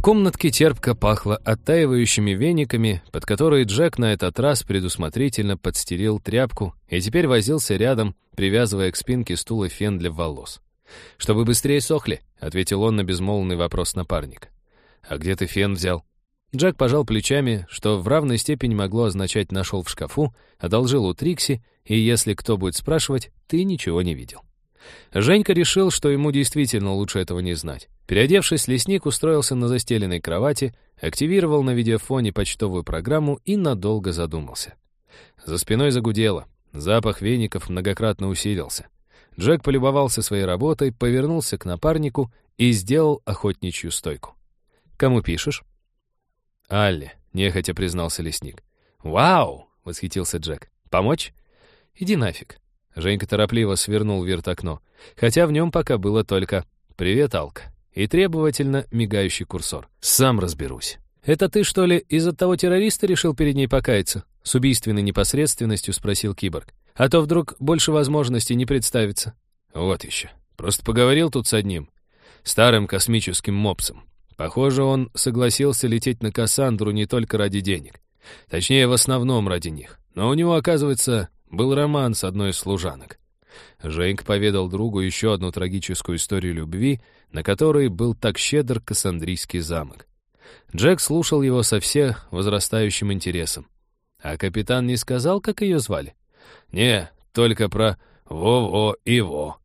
комнатке терпко пахло оттаивающими вениками, под которые Джек на этот раз предусмотрительно подстелил тряпку и теперь возился рядом, привязывая к спинке стула фен для волос. «Чтобы быстрее сохли», — ответил он на безмолвный вопрос напарника. «А где ты фен взял?» Джек пожал плечами, что в равной степени могло означать «нашел в шкафу», одолжил у Трикси, и если кто будет спрашивать, ты ничего не видел. Женька решил, что ему действительно лучше этого не знать. Переодевшись, лесник устроился на застеленной кровати, активировал на видеофоне почтовую программу и надолго задумался. За спиной загудело, запах веников многократно усилился. Джек полюбовался своей работой, повернулся к напарнику и сделал охотничью стойку. «Кому пишешь?» «Алле», — нехотя признался лесник. «Вау!» — восхитился Джек. «Помочь?» «Иди нафиг». Женька торопливо свернул вертокно, хотя в нем пока было только «Привет, Алка» и требовательно мигающий курсор. «Сам разберусь». «Это ты, что ли, из-за того террориста решил перед ней покаяться?» С убийственной непосредственностью спросил киборг. «А то вдруг больше возможностей не представится». «Вот еще. Просто поговорил тут с одним старым космическим мопсом. Похоже, он согласился лететь на Кассандру не только ради денег. Точнее, в основном ради них. Но у него, оказывается, был роман с одной из служанок». Женька поведал другу еще одну трагическую историю любви, на которой был так щедр Кассандрийский замок. Джек слушал его со все возрастающим интересом. «А капитан не сказал, как ее звали?» «Не, только про Во-Во и Во».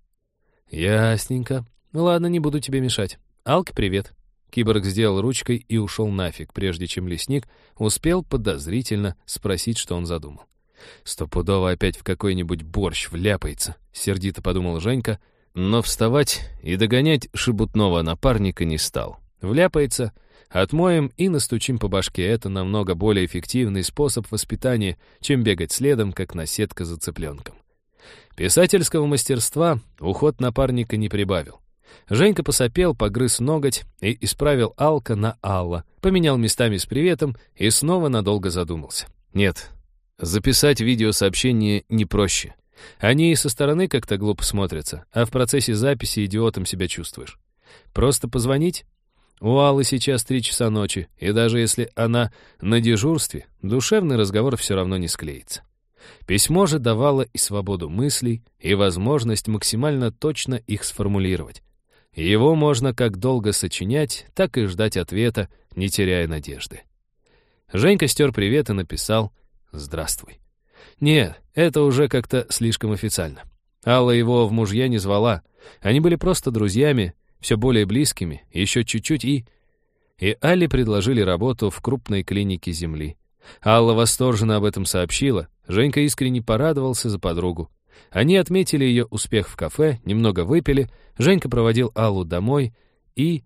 «Ясненько. Ладно, не буду тебе мешать. Алке привет». Киборг сделал ручкой и ушел нафиг, прежде чем лесник успел подозрительно спросить, что он задумал. «Стопудово опять в какой-нибудь борщ вляпается», — сердито подумал Женька, но вставать и догонять шебутного напарника не стал. «Вляпается, отмоем и настучим по башке. Это намного более эффективный способ воспитания, чем бегать следом, как наседка за цыпленком». Писательского мастерства уход напарника не прибавил. Женька посопел, погрыз ноготь и исправил Алка на Алла, поменял местами с приветом и снова надолго задумался. Нет, записать видеосообщение не проще. Они и со стороны как-то глупо смотрятся, а в процессе записи идиотом себя чувствуешь. Просто позвонить? У Аллы сейчас 3 часа ночи, и даже если она на дежурстве, душевный разговор все равно не склеится. Письмо же давало и свободу мыслей, и возможность максимально точно их сформулировать. Его можно как долго сочинять, так и ждать ответа, не теряя надежды. Женька стер привет и написал «Здравствуй». Нет, это уже как-то слишком официально. Алла его в мужья не звала. Они были просто друзьями, все более близкими, еще чуть-чуть и Алле предложили работу в крупной клинике Земли. Алла восторженно об этом сообщила. Женька искренне порадовался за подругу. Они отметили ее успех в кафе, немного выпили. Женька проводил Аллу домой, и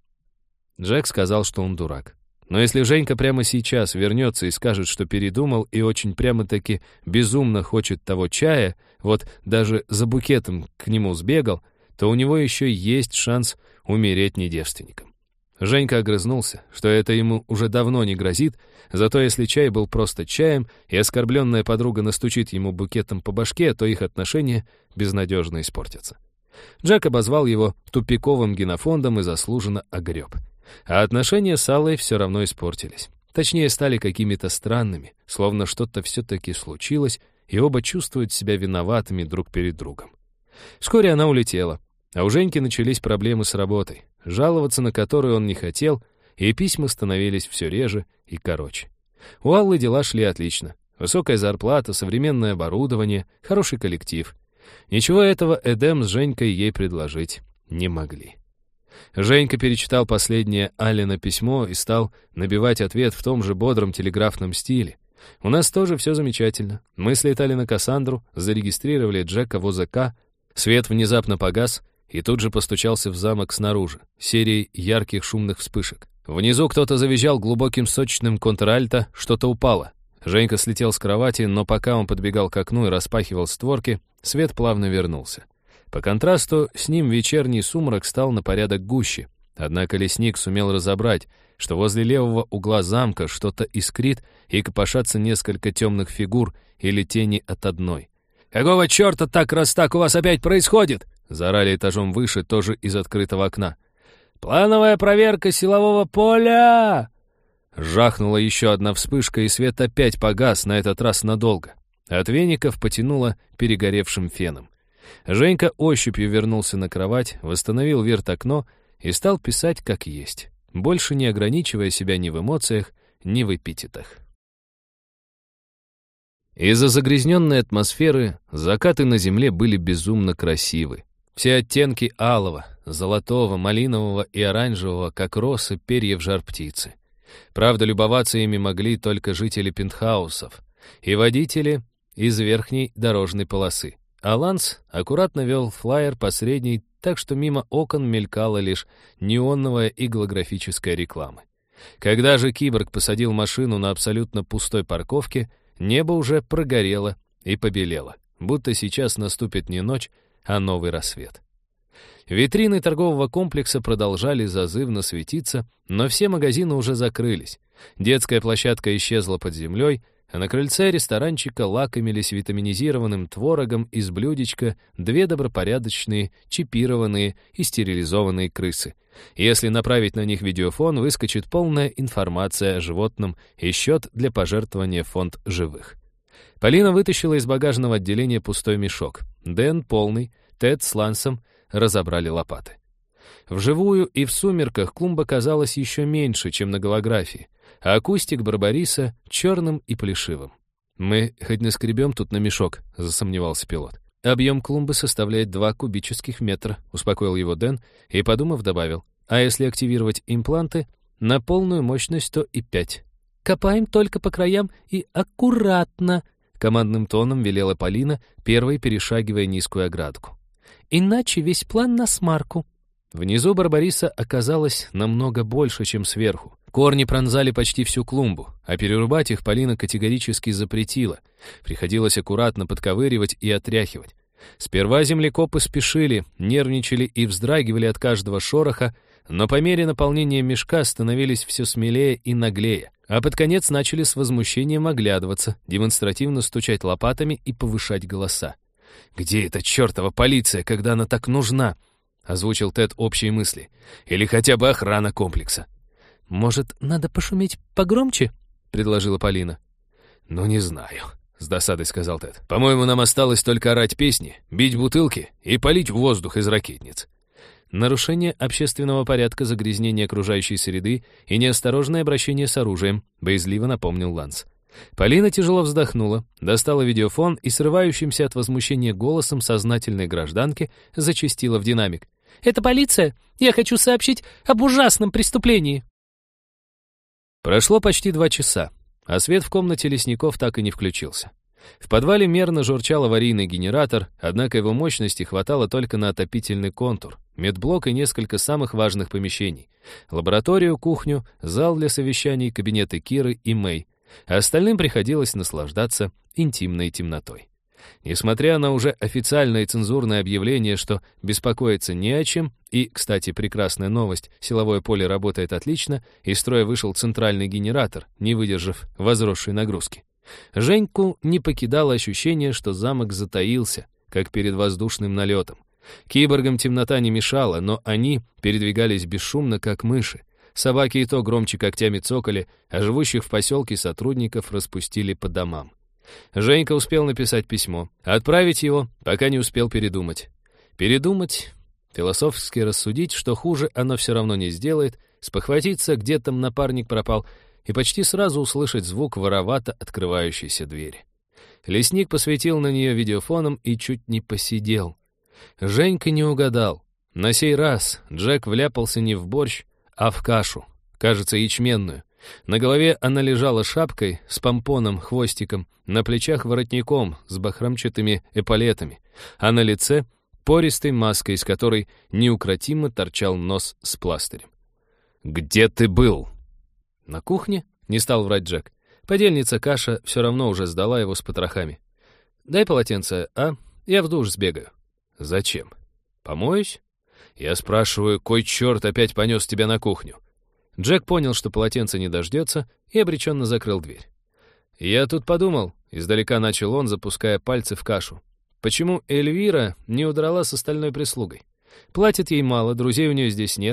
Джек сказал, что он дурак. Но если Женька прямо сейчас вернется и скажет, что передумал и очень прямо-таки безумно хочет того чая, вот даже за букетом к нему сбегал, то у него еще есть шанс умереть недевственником. Женька огрызнулся, что это ему уже давно не грозит, зато если чай был просто чаем, и оскорбленная подруга настучит ему букетом по башке, то их отношения безнадежно испортятся. Джек обозвал его тупиковым генофондом и заслуженно огреб. А отношения с Аллой все равно испортились. Точнее, стали какими-то странными, словно что-то все-таки случилось, и оба чувствуют себя виноватыми друг перед другом. Вскоре она улетела, а у Женьки начались проблемы с работой, жаловаться на которую он не хотел, и письма становились все реже и короче. У Аллы дела шли отлично. Высокая зарплата, современное оборудование, хороший коллектив. Ничего этого Эдем с Женькой ей предложить не могли. Женька перечитал последнее Аллино письмо и стал набивать ответ в том же бодром телеграфном стиле. «У нас тоже все замечательно. Мы слетали на Кассандру, зарегистрировали Джека в ОЗК». Свет внезапно погас и тут же постучался в замок снаружи, серией ярких шумных вспышек. Внизу кто-то завизжал глубоким сочным контральто, что-то упало. Женька слетел с кровати, но пока он подбегал к окну и распахивал створки, свет плавно вернулся. По контрасту с ним вечерний сумрак стал на порядок гуще. Однако лесник сумел разобрать, что возле левого угла замка что-то искрит и копошатся несколько темных фигур или тени от одной. «Какого черта так, раз так у вас опять происходит?» Заорали этажом выше, тоже из открытого окна. «Плановая проверка силового поля!» Жахнула еще одна вспышка, и свет опять погас, на этот раз надолго. От веников потянуло перегоревшим феном. Женька ощупью вернулся на кровать, восстановил вирт-окно и стал писать как есть, больше не ограничивая себя ни в эмоциях, ни в эпитетах. Из-за загрязненной атмосферы закаты на земле были безумно красивы. Все оттенки алого, золотого, малинового и оранжевого, как росы перьев жар-птицы. Правда, любоваться ими могли только жители пентхаусов и водители из верхней дорожной полосы. А Ланс аккуратно вел флаер по средней, так что мимо окон мелькала лишь неоновая и голографическая реклама. Когда же киборг посадил машину на абсолютно пустой парковке, небо уже прогорело и побелело, будто сейчас наступит не ночь, а новый рассвет. Витрины торгового комплекса продолжали зазывно светиться, но все магазины уже закрылись. Детская площадка исчезла под землей, а на крыльце ресторанчика лакомились витаминизированным творогом из блюдечка две добропорядочные, чипированные и стерилизованные крысы. Если направить на них видеофон, выскочит полная информация о животном и счет для пожертвования в фонд живых. Полина вытащила из багажного отделения пустой мешок. Дэн полный, Тед с Лансом разобрали лопаты. Вживую и в сумерках клумба казалась еще меньше, чем на голографии, а кустик барбариса черным и плешивым. «Мы хоть наскребем тут на мешок», — засомневался пилот. «Объем клумбы составляет 2 кубических метра», — успокоил его Дэн и, подумав, добавил. «А если активировать импланты, на полную мощность 105». «Копаем только по краям и аккуратно», — командным тоном велела Полина, первой перешагивая низкую оградку. «Иначе весь план на смарку». Внизу барбариса оказалось намного больше, чем сверху. Корни пронзали почти всю клумбу, а перерубать их Полина категорически запретила. Приходилось аккуратно подковыривать и отряхивать. Сперва землекопы спешили, нервничали и вздрагивали от каждого шороха, но по мере наполнения мешка становились все смелее и наглее, а под конец начали с возмущением оглядываться, демонстративно стучать лопатами и повышать голоса. «Где эта чертова полиция, когда она так нужна?» — озвучил Тед общие мысли. «Или хотя бы охрана комплекса». «Может, надо пошуметь погромче?» — предложила Полина. «Ну, не знаю», — с досадой сказал Тед. «По-моему, нам осталось только орать песни, бить бутылки и палить в воздух из ракетниц». Нарушение общественного порядка, загрязнение окружающей среды и неосторожное обращение с оружием, боязливо напомнил Ланс. Полина тяжело вздохнула, достала видеофон и срывающимся от возмущения голосом сознательной гражданки зачастила в динамик. «Это полиция! Я хочу сообщить об ужасном преступлении!» Прошло почти 2 часа, а свет в комнате лесников так и не включился. В подвале мерно журчал аварийный генератор, однако его мощности хватало только на отопительный контур, медблок и несколько самых важных помещений. Лабораторию, кухню, зал для совещаний, кабинеты Киры и Мэй. А остальным приходилось наслаждаться интимной темнотой. Несмотря на уже официальное и цензурное объявление, что беспокоиться не о чем, и, кстати, прекрасная новость, силовое поле работает отлично, из строя вышел центральный генератор, не выдержав возросшей нагрузки. Женьку не покидало ощущение, что замок затаился, как перед воздушным налетом. Киборгам темнота не мешала, но они передвигались бесшумно, как мыши. Собаки и то громче когтями цокали, а живущих в поселке сотрудников распустили по домам. Женька успел написать письмо, отправить его, пока не успел передумать. Передумать, философски рассудить, что хуже оно все равно не сделает, спохватиться, где там напарник пропал, и почти сразу услышать звук воровато открывающейся двери. Лесник посветил на нее видеофоном и чуть не посидел. Женька не угадал. На сей раз Джек вляпался не в борщ, а в кашу, кажется, ячменную. На голове она лежала шапкой с помпоном, хвостиком, на плечах воротником с бахромчатыми эполетами, а на лице пористой маской, из которой неукротимо торчал нос с пластырем. «Где ты был?» «На кухне?» — не стал врать Джек. Подельница Каша все равно уже сдала его с потрохами. «Дай полотенце, а? Я в душ сбегаю». «Зачем? Помоюсь?» «Я спрашиваю, кой черт опять понес тебя на кухню?» Джек понял, что полотенце не дождется, и обреченно закрыл дверь. «Я тут подумал», — издалека начал он, запуская пальцы в кашу. «Почему Эльвира не удрала с остальной прислугой? Платит ей мало, друзей у нее здесь нет.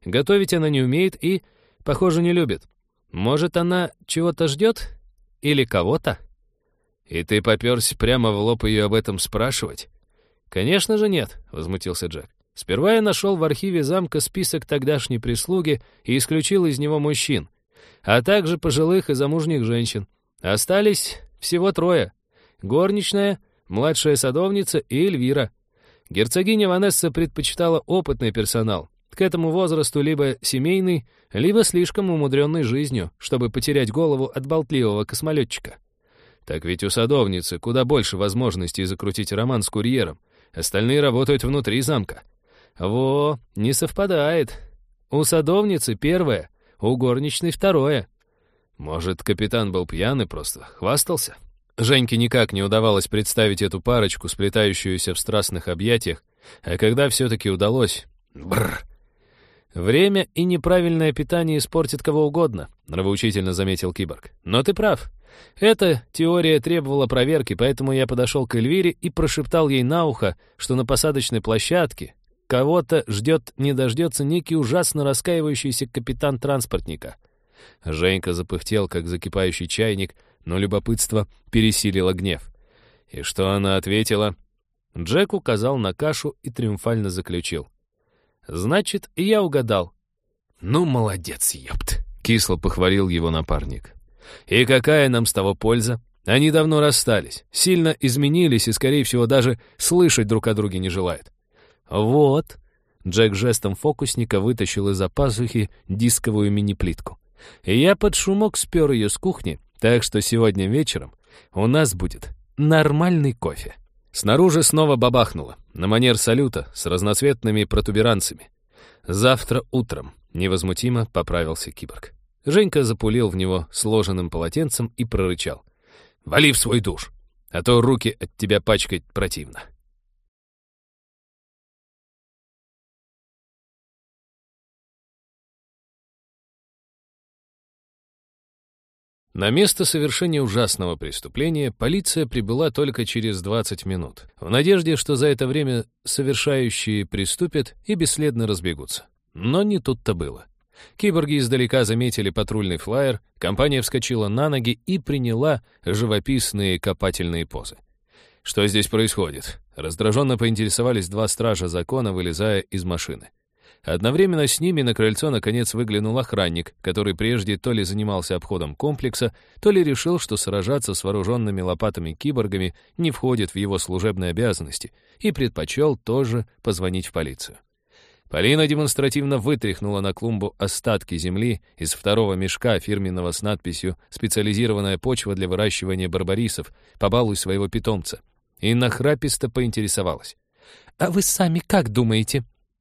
Готовить она не умеет и, похоже, не любит. Может, она чего-то ждет? Или кого-то? И ты попёрся прямо в лоб ее об этом спрашивать? Конечно же нет, возмутился Джек. Сперва я нашел в архиве замка список тогдашней прислуги и исключил из него мужчин, а также пожилых и замужних женщин. Остались всего 3. Горничная, младшая садовница и Эльвира. Герцогиня Ванесса предпочитала опытный персонал. К этому возрасту либо семейный, либо слишком умудренный жизнью, чтобы потерять голову от болтливого космолетчика. Так ведь у садовницы куда больше возможностей закрутить роман с курьером. Остальные работают внутри замка. Во, не совпадает. У садовницы 1, у горничной 2. Может, капитан был пьян и просто хвастался? Женьке никак не удавалось представить эту парочку, сплетающуюся в страстных объятиях, а когда все-таки удалось... Бррр! «Время и неправильное питание испортит кого угодно», — нравоучительно заметил киборг. «Но ты прав. Эта теория требовала проверки, поэтому я подошел к Эльвире и прошептал ей на ухо, что на посадочной площадке кого-то ждет, не дождется некий ужасно раскаивающийся капитан транспортника». Женька запыхтел, как закипающий чайник, но любопытство пересилило гнев. И что она ответила? Джек указал на кашу и триумфально заключил. «Значит, и я угадал». «Ну, молодец, ёпт», — кисло похвалил его напарник. «И какая нам с того польза? Они давно расстались, сильно изменились и, скорее всего, даже слышать друг о друге не желают». «Вот», — Джек жестом фокусника вытащил из-за пазухи дисковую мини-плитку. «И я под шумок спер ее с кухни, так что сегодня вечером у нас будет нормальный кофе». Снаружи снова бабахнуло, на манер салюта, с разноцветными протуберанцами. «Завтра утром», — невозмутимо поправился киборг. Женька запулил в него сложенным полотенцем и прорычал. «Вали в свой душ, а то руки от тебя пачкать противно». На место совершения ужасного преступления полиция прибыла только через 20 минут, в надежде, что за это время совершающие приступят и бесследно разбегутся. Но не тут-то было. Киборги издалека заметили патрульный флаер, компания вскочила на ноги и приняла живописные копательные позы. «Что здесь происходит?» Раздраженно поинтересовались 2 стража закона, вылезая из машины. Одновременно с ними на крыльцо наконец выглянул охранник, который прежде то ли занимался обходом комплекса, то ли решил, что сражаться с вооруженными лопатами киборгами не входит в его служебные обязанности, и предпочел тоже позвонить в полицию. Полина демонстративно вытряхнула на клумбу остатки земли из 2 мешка фирменного с надписью «Специализированная почва для выращивания барбарисов, побалуй своего питомца», и нахраписто поинтересовалась. «А вы сами как думаете?»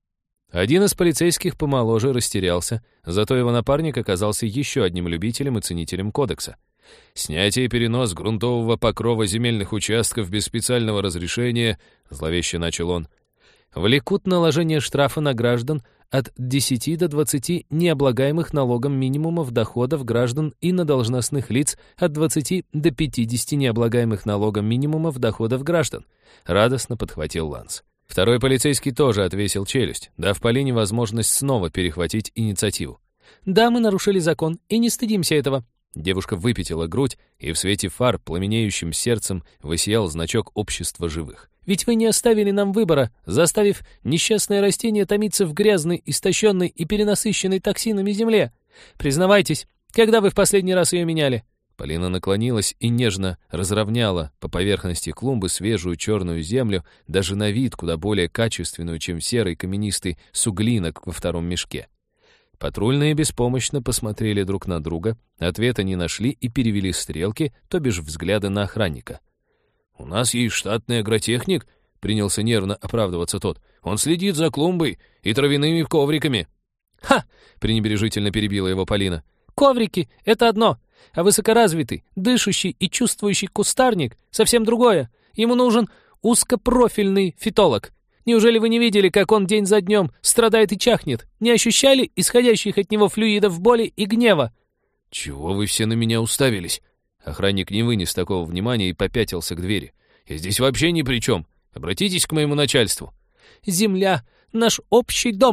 Один из полицейских помоложе растерялся, зато его напарник оказался еще одним любителем и ценителем кодекса. «Снятие и перенос грунтового покрова земельных участков без специального разрешения», — зловеще начал он, «влекут наложение штрафа на граждан от 10 до 20 необлагаемых налогом минимумов доходов граждан и на должностных лиц от 20 до 50 необлагаемых налогом минимумов доходов граждан», — радостно подхватил Ланс. Второй полицейский тоже отвесил челюсть, дав Полине возможность снова перехватить инициативу. «Да, мы нарушили закон и не стыдимся этого». Девушка выпятила грудь, и в свете фар пламенеющим сердцем высиял значок общества живых. «Ведь вы не оставили нам выбора, заставив несчастное растение томиться в грязной, истощенной и перенасыщенной токсинами земле. Признавайтесь, когда вы в последний раз ее меняли?» Полина наклонилась и нежно разровняла по поверхности клумбы свежую черную землю, даже на вид куда более качественную, чем серый каменистый суглинок во 2 мешке. Патрульные беспомощно посмотрели друг на друга, ответа не нашли и перевели стрелки, то бишь взгляды на охранника. «У нас есть штатный агротехник», — принялся нервно оправдываться тот. «Он следит за клумбой и травяными ковриками». «Ха!» — пренебрежительно перебила его Полина. «Коврики — это одно, а высокоразвитый, дышащий и чувствующий кустарник — совсем другое. Ему нужен узкопрофильный фитолог. Неужели вы не видели, как он день за днем страдает и чахнет? Не ощущали исходящих от него флюидов боли и гнева?» «Чего вы все на меня уставились?» Охранник не вынес такого внимания и попятился к двери. «Я здесь вообще ни при чем. Обратитесь к моему начальству». «Земля — наш общий дом», —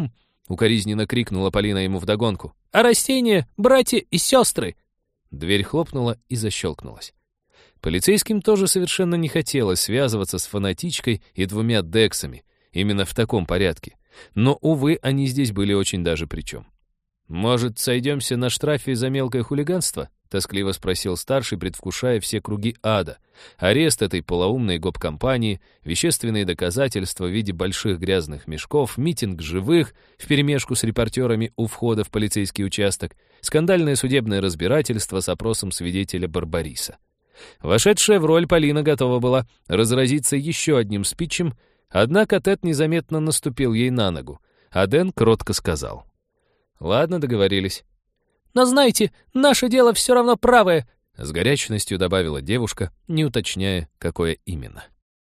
укоризненно крикнула Полина ему вдогонку. «А растения, братья и сестры!» Дверь хлопнула и защелкнулась. Полицейским тоже совершенно не хотелось связываться с фанатичкой и двумя Дексами, именно в таком порядке. Но, увы, они здесь были очень даже при чем. «Может, сойдемся на штрафе за мелкое хулиганство?» — тоскливо спросил старший, предвкушая все круги ада. Арест этой полоумной гоп-компании, вещественные доказательства в виде больших грязных мешков, митинг живых вперемешку с репортерами у входа в полицейский участок, скандальное судебное разбирательство с опросом свидетеля Барбариса. Вошедшая в роль Полина готова была разразиться еще одним спичем, однако Тед незаметно наступил ей на ногу, а Дэн кротко сказал: «Ладно, договорились». «Но знаете, наше дело все равно правое», — с горячностью добавила девушка, не уточняя, какое именно.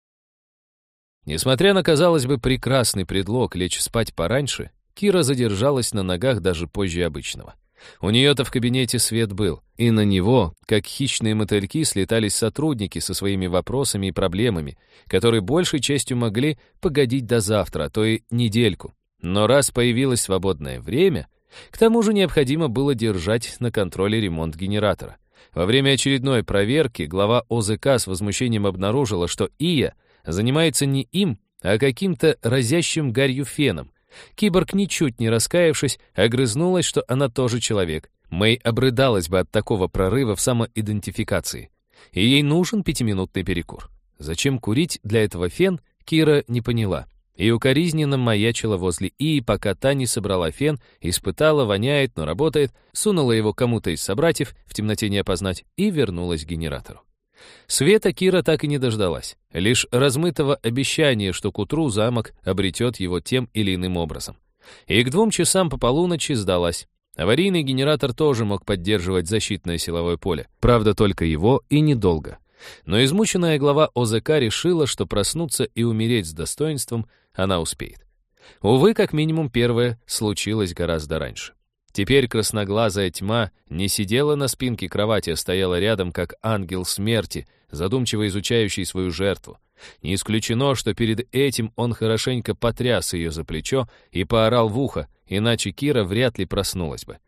Несмотря на, казалось бы, прекрасный предлог лечь спать пораньше, Кира задержалась на ногах даже позже обычного. У нее-то в кабинете свет был, и на него, как хищные мотыльки, слетались сотрудники со своими вопросами и проблемами, которые большей частью могли погодить до завтра, а то и недельку. Но раз появилось свободное время, к тому же необходимо было держать на контроле ремонт генератора. Во время очередной проверки глава ОЗК с возмущением обнаружила, что Ия занимается не им, а каким-то разящим гарью феном. Киборг, ничуть не раскаявшись, огрызнулась, что она тоже человек. Мэй обрыдалась бы от такого прорыва в самоидентификации. И ей нужен 5-минутный перекур. Зачем курить для этого фен, Кира не поняла. И укоризненно маячила возле Ии, пока та не собрала фен, испытала, воняет, но работает, сунула его кому-то из собратьев, в темноте не опознать, и вернулась к генератору. Света Кира так и не дождалась, лишь размытого обещания, что к утру замок обретет его тем или иным образом. И к 2 часам по полуночи сдалась. Аварийный генератор тоже мог поддерживать защитное силовое поле. Правда, только его и недолго. Но измученная глава ОЗК решила, что проснуться и умереть с достоинством она успеет. Увы, как минимум первое случилось гораздо раньше. Теперь красноглазая тьма не сидела на спинке кровати, а стояла рядом, как ангел смерти, задумчиво изучающий свою жертву. Не исключено, что перед этим он хорошенько потряс ее за плечо и поорал в ухо, иначе Кира вряд ли проснулась бы.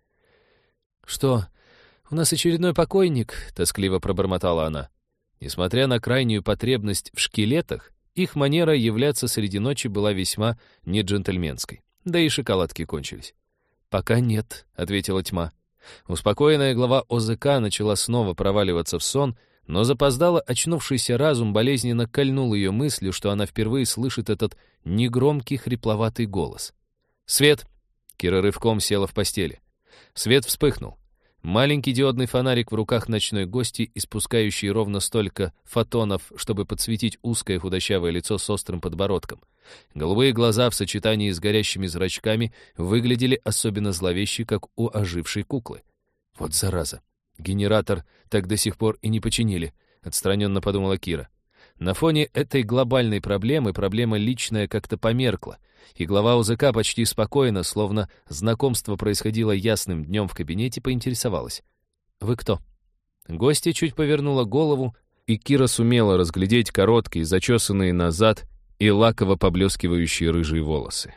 «Что, у нас очередной покойник?» — тоскливо пробормотала она. Несмотря на крайнюю потребность в шкелетах, их манера являться среди ночи была весьма неджентльменской. Да и шоколадки кончились. «Пока нет», — ответила тьма. Успокоенная глава ОЗК начала снова проваливаться в сон, но запоздало очнувшийся разум болезненно кольнул ее мыслью, что она впервые слышит этот негромкий хрипловатый голос. «Свет!» — Кира рывком села в постели. Свет вспыхнул. Маленький диодный фонарик в руках ночной гости, испускающий ровно столько фотонов, чтобы подсветить узкое худощавое лицо с острым подбородком. Голубые глаза в сочетании с горящими зрачками выглядели особенно зловеще, как у ожившей куклы. «Вот зараза! Генератор так до сих пор и не починили», — отстраненно подумала Кира. На фоне этой глобальной проблемы проблема личная как-то померкла, и глава УЗК почти спокойно, словно знакомство происходило ясным днем в кабинете, поинтересовалась: «Вы кто?» Гостья чуть повернула голову, и Кира сумела разглядеть короткие, зачесанные назад и лаково поблескивающие рыжие волосы.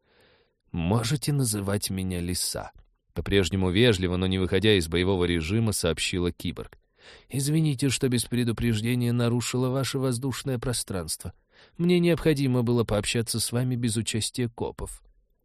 «Можете называть меня Лиса», — по-прежнему вежливо, но не выходя из боевого режима, сообщила киборг. «Извините, что без предупреждения нарушила ваше воздушное пространство. Мне необходимо было пообщаться с вами без участия копов».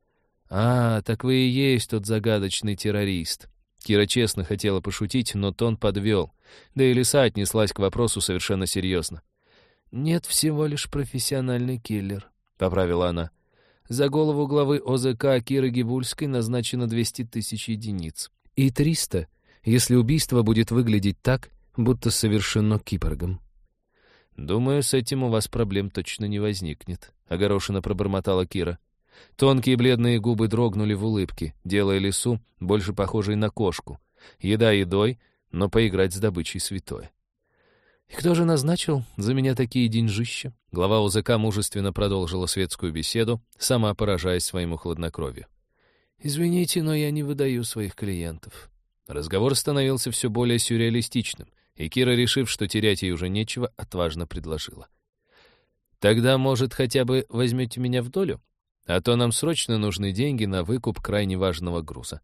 «А, так вы и есть тот загадочный террорист». Кира честно хотела пошутить, но тон подвел. Да и Лиса отнеслась к вопросу совершенно серьезно. «Нет, всего лишь профессиональный киллер», — поправила она. «За голову главы ОЗК Киры Гибульской назначено 200 тысяч единиц. И 300, если убийство будет выглядеть так, будто совершено киборгом». «Думаю, с этим у вас проблем точно не возникнет», — огорошенно пробормотала Кира. Тонкие бледные губы дрогнули в улыбке, делая Лису больше похожей на кошку. Еда едой, но поиграть с добычей святое. «И кто же назначил за меня такие деньжища?» Глава УЗК мужественно продолжила светскую беседу, сама поражаясь своему хладнокровию. «Извините, но я не выдаю своих клиентов». Разговор становился все более сюрреалистичным, и Кира, решив, что терять ей уже нечего, отважно предложила: «Тогда, может, хотя бы возьмете меня в долю?» а то нам срочно нужны деньги на выкуп крайне важного груза».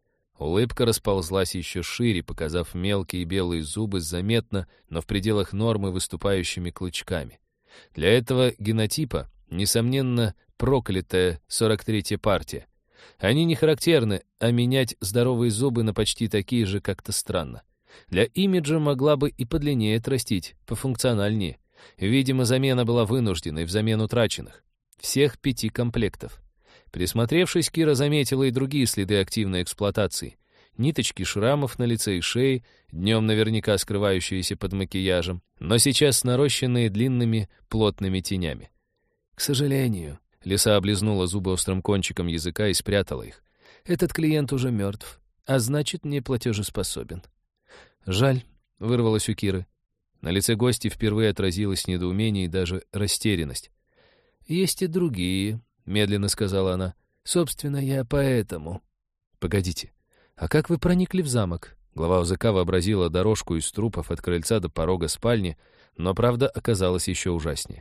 Улыбка расползлась еще шире, показав мелкие белые зубы с заметно, но в пределах нормы выступающими клычками. Для этого генотипа, несомненно, проклятая 43-я партия. Они не характерны, а менять здоровые зубы на почти такие же как-то странно. Для имиджа могла бы и подлиннее отрастить, пофункциональнее. Видимо, замена была вынужденной взамен утраченных. Всех 5 комплектов. Присмотревшись, Кира заметила и другие следы активной эксплуатации. Ниточки шрамов на лице и шее, днем наверняка скрывающиеся под макияжем, но сейчас нарощенные длинными плотными тенями. «К сожалению», — Лиса облизнула зубы острым кончиком языка и спрятала их, «этот клиент уже мертв, а значит, не платежеспособен». «Жаль», — вырвалось у Киры. На лице гостя впервые отразилось недоумение и даже растерянность. «Есть и другие», — медленно сказала она. «Собственно, я поэтому». «Погодите, а как вы проникли в замок?» Глава ОЗК вообразила дорожку из трупов от крыльца до порога спальни, но правда оказалась еще ужаснее.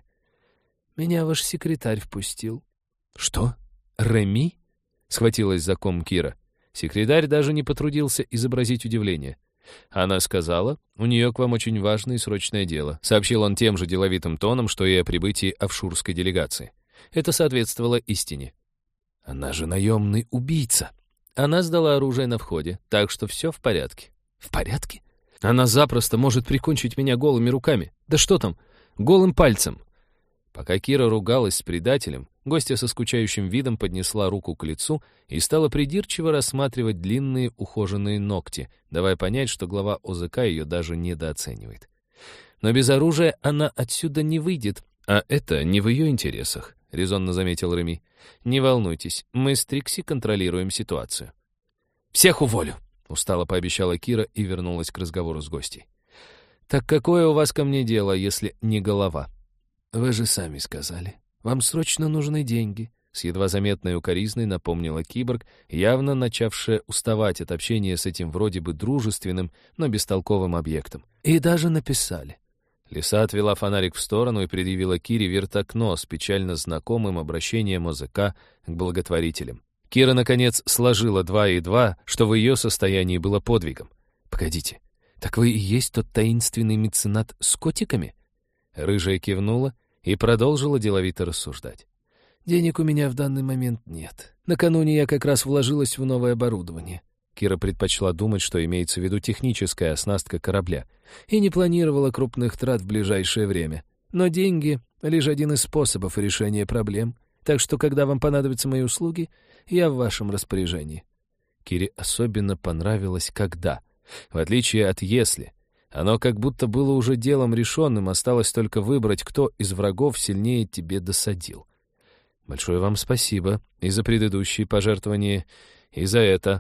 «Меня ваш секретарь впустил». «Что? Реми?» — схватилась за ком Кира. Секретарь даже не потрудился изобразить удивление. «Она сказала, у нее к вам очень важное и срочное дело», сообщил он тем же деловитым тоном, что и о прибытии офшурской делегации. Это соответствовало истине. «Она же наемный убийца». Она сдала оружие на входе, так что все в порядке. «В порядке? Она запросто может прикончить меня голыми руками. Да что там, голым пальцем». Пока Кира ругалась с предателем, гостья со скучающим видом поднесла руку к лицу и стала придирчиво рассматривать длинные ухоженные ногти, давая понять, что глава ОЗК ее даже недооценивает. «Но без оружия она отсюда не выйдет, а это не в ее интересах», — резонно заметил Реми. «Не волнуйтесь, мы с Трикси контролируем ситуацию». «Всех уволю», — устало пообещала Кира и вернулась к разговору с гостьей. «Так какое у вас ко мне дело, если не голова?» «Вы же сами сказали. Вам срочно нужны деньги», — с едва заметной укоризной напомнила киборг, явно начавшая уставать от общения с этим вроде бы дружественным, но бестолковым объектом. «И даже написали». Лиса отвела фонарик в сторону и предъявила Кире вертокно с печально знакомым обращением ОЗК к благотворителям. Кира, наконец, сложила 2 и 2, что в ее состоянии было подвигом. «Погодите, так вы и есть тот таинственный меценат с котиками?» Рыжая кивнула и продолжила деловито рассуждать. «Денег у меня в данный момент нет. Накануне я как раз вложилась в новое оборудование». Кира предпочла думать, что имеется в виду техническая оснастка корабля, и не планировала крупных трат в ближайшее время. Но деньги — лишь один из способов решения проблем, так что, когда вам понадобятся мои услуги, я в вашем распоряжении». Кире особенно понравилось «когда». В отличие от «если». Оно как будто было уже делом решенным, осталось только выбрать, кто из врагов сильнее тебе досадил. «Большое вам спасибо и за предыдущие пожертвования, и за это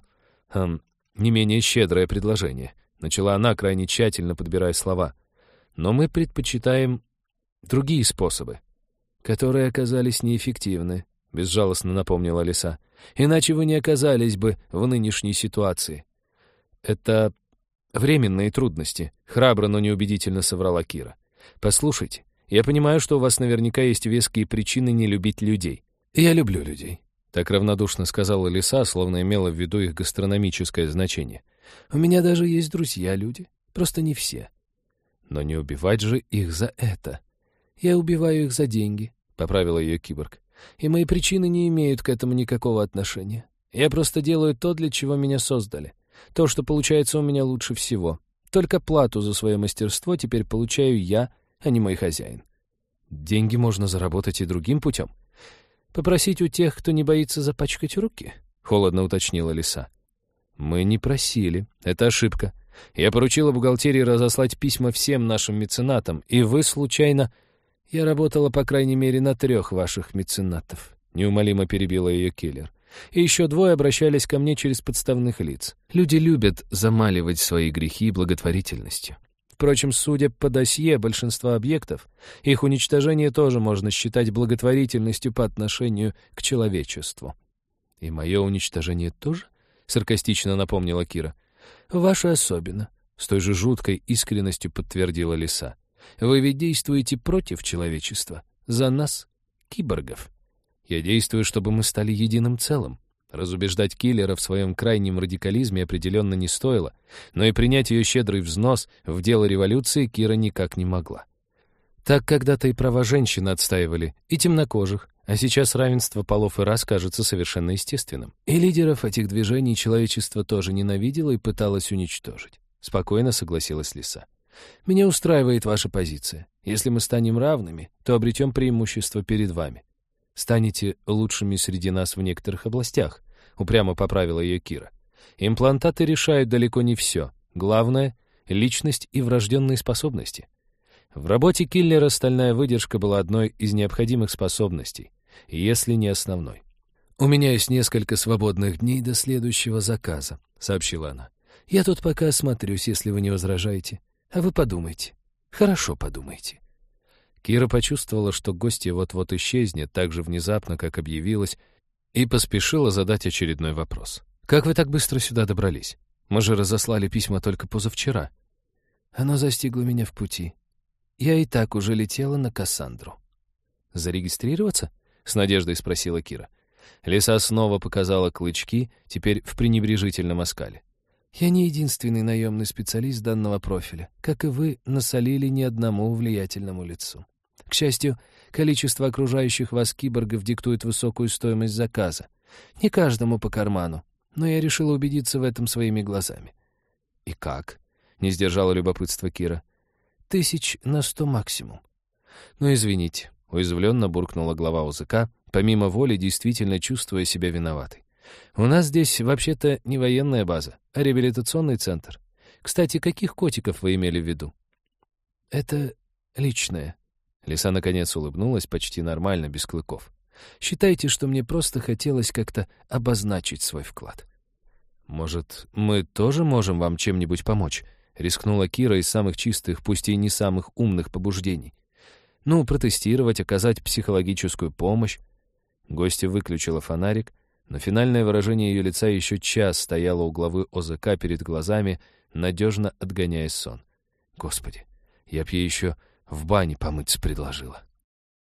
не менее щедрое предложение», — начала она, крайне тщательно подбирая слова. «Но мы предпочитаем другие способы, которые оказались неэффективны», — безжалостно напомнила Лиса. «Иначе вы не оказались бы в нынешней ситуации». «Это временные трудности», — храбро, но неубедительно соврала Кира. «Послушайте, я понимаю, что у вас наверняка есть веские причины не любить людей». «Я люблю людей», — так равнодушно сказала Лиса, словно имела в виду их гастрономическое значение. «У меня даже есть друзья-люди, просто не все». «Но не убивать же их за это». «Я убиваю их за деньги», — поправила ее киборг. «И мои причины не имеют к этому никакого отношения. Я просто делаю то, для чего меня создали. То, что получается у меня лучше всего. Только плату за свое мастерство теперь получаю я, а не мой хозяин». «Деньги можно заработать и другим путем». «Попросить у тех, кто не боится запачкать руки?» — холодно уточнила Лиса. «Мы не просили. Это ошибка. Я поручила бухгалтерии разослать письма всем нашим меценатам, и вы случайно...» «Я работала, по крайней мере, на 3 ваших меценатов», — неумолимо перебила ее киллер. «И еще 2 обращались ко мне через подставных лиц. Люди любят замаливать свои грехи благотворительностью. Впрочем, судя по досье большинства объектов, их уничтожение тоже можно считать благотворительностью по отношению к человечеству». «И мое уничтожение тоже?» — саркастично напомнила Кира. «Ваше особенно», — с той же жуткой искренностью подтвердила Лиса. «Вы ведь действуете против человечества, за нас, киборгов». Я действую, чтобы мы стали единым целым. Разубеждать киллера в своем крайнем радикализме определенно не стоило, но и принять ее щедрый взнос в дело революции Кира никак не могла. Так когда-то и права женщин отстаивали, и темнокожих, а сейчас равенство полов и рас кажется совершенно естественным. И лидеров этих движений человечество тоже ненавидело и пыталось уничтожить. Спокойно согласилась Лиса. «Меня устраивает ваша позиция. Если мы станем равными, то обретем преимущество перед вами. Станете лучшими среди нас в некоторых областях», — упрямо поправила ее Кира. «Имплантаты решают далеко не все. Главное — личность и врожденные способности». В работе киллера стальная выдержка была одной из необходимых способностей, если не основной. «У меня есть несколько свободных дней до следующего заказа», — сообщила она. «Я тут пока осмотрюсь, если вы не возражаете. А вы подумайте. Хорошо подумайте». Кира почувствовала, что гостья вот-вот исчезнет так же внезапно, как объявилась, и поспешила задать очередной вопрос. «Как вы так быстро сюда добрались? Мы же разослали письма только позавчера». «Оно застигло меня в пути. Я и так уже летела на Кассандру». «Зарегистрироваться?» — с надеждой спросила Кира. Лиса снова показала клычки, теперь в пренебрежительном оскале. «Я не единственный наемный специалист данного профиля. Как и вы, насолили ни одному влиятельному лицу. К счастью, количество окружающих вас киборгов диктует высокую стоимость заказа. Не каждому по карману, но я решила убедиться в этом своими глазами». «И как?» — не сдержала любопытства Кира. 100 максимум». «Ну, извините», — уязвленно буркнула глава ОЗК, помимо воли действительно чувствуя себя виноватой. «У нас здесь вообще-то не военная база, а реабилитационный центр. Кстати, каких котиков вы имели в виду?» «Это личное». Лиса наконец улыбнулась почти нормально, без клыков. «Считайте, что мне просто хотелось как-то обозначить свой вклад». «Может, мы тоже можем вам чем-нибудь помочь?» — рискнула Кира из самых чистых, пусть и не самых умных побуждений. «Ну, протестировать, оказать психологическую помощь». Гостья выключила фонарик, но финальное выражение ее лица еще час стояло у главы ОЗК перед глазами, надежно отгоняя сон. «Господи, я б ей еще в бане помыться предложила».